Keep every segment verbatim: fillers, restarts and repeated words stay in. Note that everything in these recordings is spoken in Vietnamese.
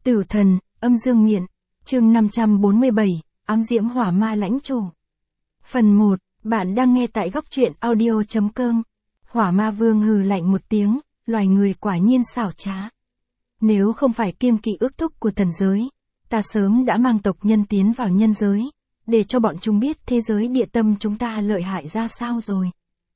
Tử thần, âm dương miện, chương năm trăm bốn mươi bảy, ám diễm hỏa ma lãnh chủ. Phần một, bạn đang nghe tại góc truyện audio chấm com. Hỏa ma vương hừ lạnh một tiếng, loài người quả nhiên xảo trá. Nếu không phải kiêng kỵ ước thúc của thần giới, ta sớm đã mang tộc nhân tiến vào nhân giới, để cho bọn chúng biết thế giới địa tâm chúng ta lợi hại ra sao rồi.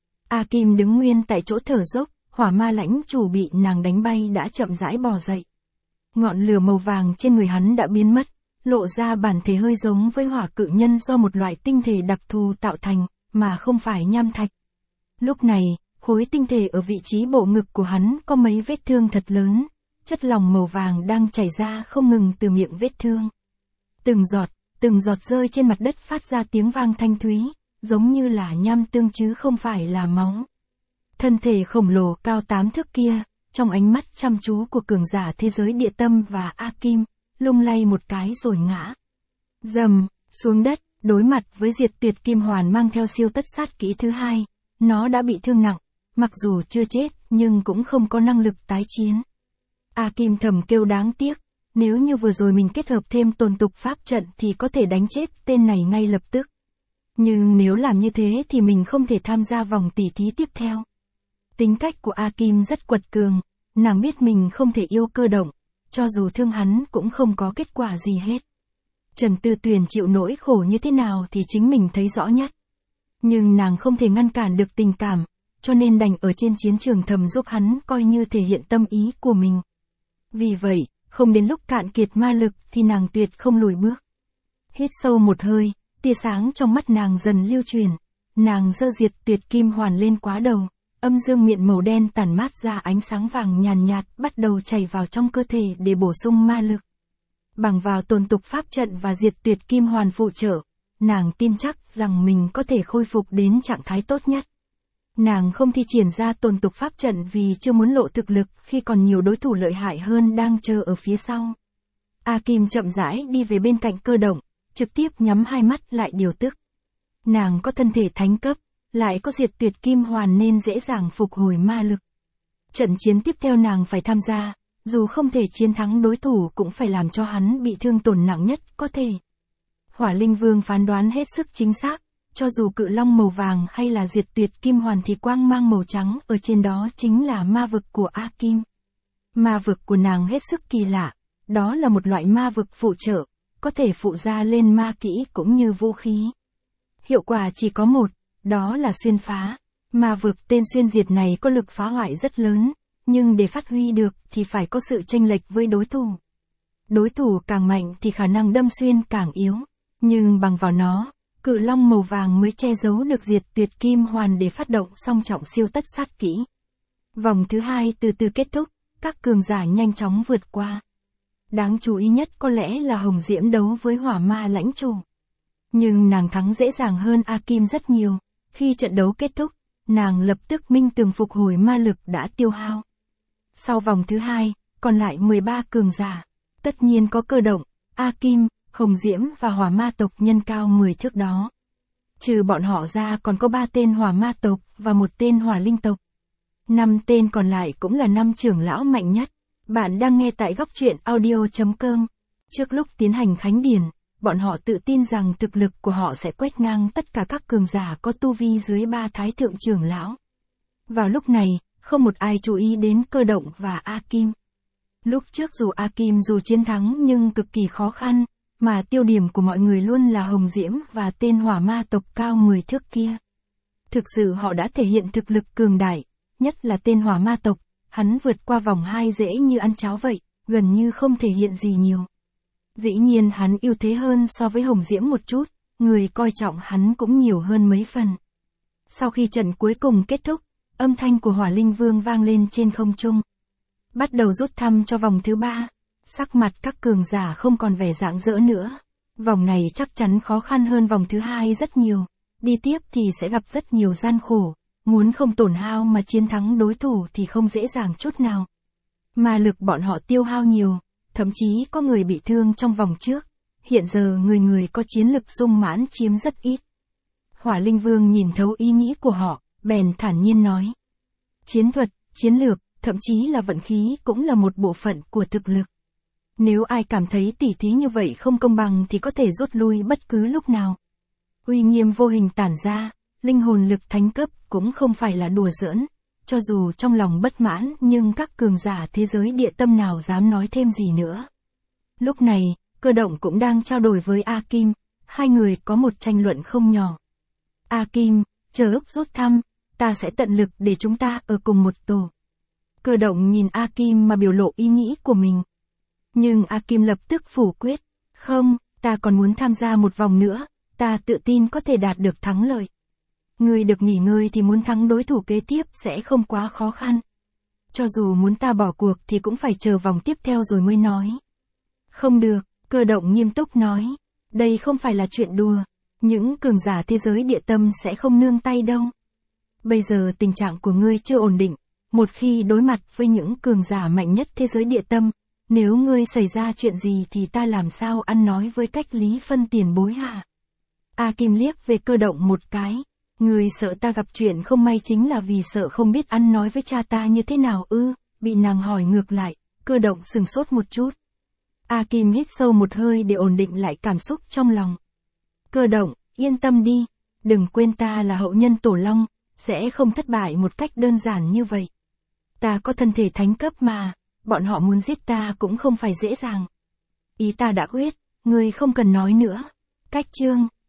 A Kim đứng nguyên tại chỗ thở dốc, hỏa ma lãnh chủ bị nàng đánh bay đã chậm rãi bò dậy. Ngọn lửa màu vàng trên người hắn đã biến mất, lộ ra bản thể hơi giống với hỏa cự nhân do một loại tinh thể đặc thù tạo thành, mà không phải nham thạch. Lúc này, khối tinh thể ở vị trí bộ ngực của hắn có mấy vết thương thật lớn, chất lỏng màu vàng đang chảy ra không ngừng từ miệng vết thương. Từng giọt, từng giọt rơi trên mặt đất phát ra tiếng vang thanh thúy, giống như là nham tương chứ không phải là máu. Thân thể khổng lồ cao tám thước kia, trong ánh mắt chăm chú của cường giả thế giới địa tâm và A Kim, lung lay một cái rồi ngã. Dầm, xuống đất, đối mặt với diệt tuyệt kim hoàn mang theo siêu tất sát kỹ thứ hai, nó đã bị thương nặng, mặc dù chưa chết nhưng cũng không có năng lực tái chiến. A Kim thầm kêu đáng tiếc, nếu như vừa rồi mình kết hợp thêm tồn tục pháp trận thì có thể đánh chết tên này ngay lập tức. Nhưng nếu làm như thế thì mình không thể tham gia vòng tỉ thí tiếp theo. Tính cách của A Kim rất quật cường, nàng biết mình không thể yêu Cơ Động, cho dù thương hắn cũng không có kết quả gì hết. Trần Tư Tuyền chịu nỗi khổ như thế nào thì chính mình thấy rõ nhất. Nhưng nàng không thể ngăn cản được tình cảm, cho nên đành ở trên chiến trường thầm giúp hắn coi như thể hiện tâm ý của mình. Vì vậy, không đến lúc cạn kiệt ma lực thì nàng tuyệt không lùi bước. Hít sâu một hơi, tia sáng trong mắt nàng dần lưu truyền, nàng giơ diệt tuyệt kim hoàn lên quá đầu. Âm dương miện màu đen tản mát ra ánh sáng vàng nhàn nhạt, bắt đầu chảy vào trong cơ thể để bổ sung ma lực. Bằng vào tồn tục pháp trận và diệt tuyệt kim hoàn phụ trợ, nàng tin chắc rằng mình có thể khôi phục đến trạng thái tốt nhất. Nàng không thi triển ra tồn tục pháp trận vì chưa muốn lộ thực lực khi còn nhiều đối thủ lợi hại hơn đang chờ ở phía sau. A Kim chậm rãi đi về bên cạnh Cơ Động, trực tiếp nhắm hai mắt lại điều tức. Nàng có thân thể thánh cấp, lại có diệt tuyệt kim hoàn nên dễ dàng phục hồi ma lực. Trận chiến tiếp theo nàng phải tham gia, dù không thể chiến thắng đối thủ cũng phải làm cho hắn bị thương tổn nặng nhất có thể. Hỏa Linh Vương phán đoán hết sức chính xác, cho dù cự long màu vàng hay là diệt tuyệt kim hoàn thì quang mang màu trắng ở trên đó chính là ma vực của A Kim. Ma vực của nàng hết sức kỳ lạ, đó là một loại ma vực phụ trợ, có thể phụ ra lên ma kỹ cũng như vũ khí. Hiệu quả chỉ có một, đó là xuyên phá. Ma vực tên xuyên diệt này có lực phá hoại rất lớn, nhưng để phát huy được thì phải có sự chênh lệch với đối thủ. Đối thủ càng mạnh thì khả năng đâm xuyên càng yếu, nhưng bằng vào nó, cự long màu vàng mới che giấu được diệt tuyệt kim hoàn để phát động song trọng siêu tất sát kỹ. Vòng thứ hai từ từ kết thúc, các cường giả nhanh chóng vượt qua. Đáng chú ý nhất có lẽ là Hồng Diễm đấu với hỏa ma lãnh chủ. Nhưng nàng thắng dễ dàng hơn A Kim rất nhiều. Khi trận đấu kết thúc, nàng lập tức minh tường phục hồi ma lực đã tiêu hao. Sau vòng thứ hai, còn lại mười ba cường giả. Tất nhiên có Cơ Động, A Kim, Hồng Diễm và hỏa ma tộc nhân cao mười thước đó. Trừ bọn họ ra còn có ba tên hỏa ma tộc và một tên hỏa linh tộc. Năm tên còn lại cũng là năm trưởng lão mạnh nhất. Bạn đang nghe tại góc truyện audio chấm com. Trước lúc tiến hành khánh điển, bọn họ tự tin rằng thực lực của họ sẽ quét ngang tất cả các cường giả có tu vi dưới ba thái thượng trưởng lão. Vào lúc này, không một ai chú ý đến Cơ Động và A Kim. Lúc trước dù A Kim dù chiến thắng nhưng cực kỳ khó khăn, mà tiêu điểm của mọi người luôn là Hồng Diễm và tên hỏa ma tộc cao mười thước kia. Thực sự họ đã thể hiện thực lực cường đại, nhất là tên hỏa ma tộc, hắn vượt qua vòng hai dễ như ăn cháo vậy, gần như không thể hiện gì nhiều. Dĩ nhiên hắn ưu thế hơn so với Hồng Diễm một chút, người coi trọng hắn cũng nhiều hơn mấy phần. Sau khi trận cuối cùng kết thúc, âm thanh của Hỏa Linh Vương vang lên trên không trung. Bắt đầu rút thăm cho vòng thứ ba, sắc mặt các cường giả không còn vẻ rạng rỡ nữa. Vòng này chắc chắn khó khăn hơn vòng thứ hai rất nhiều, đi tiếp thì sẽ gặp rất nhiều gian khổ, muốn không tổn hao mà chiến thắng đối thủ thì không dễ dàng chút nào. Ma lực bọn họ tiêu hao nhiều. Thậm chí có người bị thương trong vòng trước, hiện giờ người người có chiến lực sung mãn chiếm rất ít. Hỏa Linh Vương nhìn thấu ý nghĩ của họ, bèn thản nhiên nói. Chiến thuật, chiến lược, thậm chí là vận khí cũng là một bộ phận của thực lực. Nếu ai cảm thấy tỉ thí như vậy không công bằng thì có thể rút lui bất cứ lúc nào. Uy nghiêm vô hình tản ra, linh hồn lực thánh cấp cũng không phải là đùa giỡn. Cho dù trong lòng bất mãn nhưng các cường giả thế giới địa tâm nào dám nói thêm gì nữa. Lúc này, Cơ Động cũng đang trao đổi với A Kim, hai người có một tranh luận không nhỏ. A Kim, chờ lúc rút thăm, ta sẽ tận lực để chúng ta ở cùng một tổ. Cơ Động nhìn A Kim mà biểu lộ ý nghĩ của mình. Nhưng A Kim lập tức phủ quyết, không, ta còn muốn tham gia một vòng nữa, ta tự tin có thể đạt được thắng lợi. Ngươi được nghỉ ngơi thì muốn thắng đối thủ kế tiếp sẽ không quá khó khăn. Cho dù muốn ta bỏ cuộc thì cũng phải chờ vòng tiếp theo rồi mới nói. Không được, Cơ Động nghiêm túc nói. Đây không phải là chuyện đùa. Những cường giả thế giới địa tâm sẽ không nương tay đâu. Bây giờ tình trạng của ngươi chưa ổn định. Một khi đối mặt với những cường giả mạnh nhất thế giới địa tâm, nếu ngươi xảy ra chuyện gì thì ta làm sao ăn nói với Cách Lý Phân tiền bối hả? A Kim liếc về Cơ Động một cái. Ngươi sợ ta gặp chuyện không may chính là vì sợ không biết ăn nói với cha ta như thế nào ư? Bị nàng hỏi ngược lại, Cơ Động sừng sốt một chút. A Kim hít sâu một hơi để ổn định lại cảm xúc trong lòng. Cơ Động, yên tâm đi, đừng quên ta là hậu nhân Tổ Long, sẽ không thất bại một cách đơn giản như vậy. Ta có thân thể thánh cấp mà, bọn họ muốn giết ta cũng không phải dễ dàng. Ý ta đã quyết, ngươi không cần nói nữa. Cách chương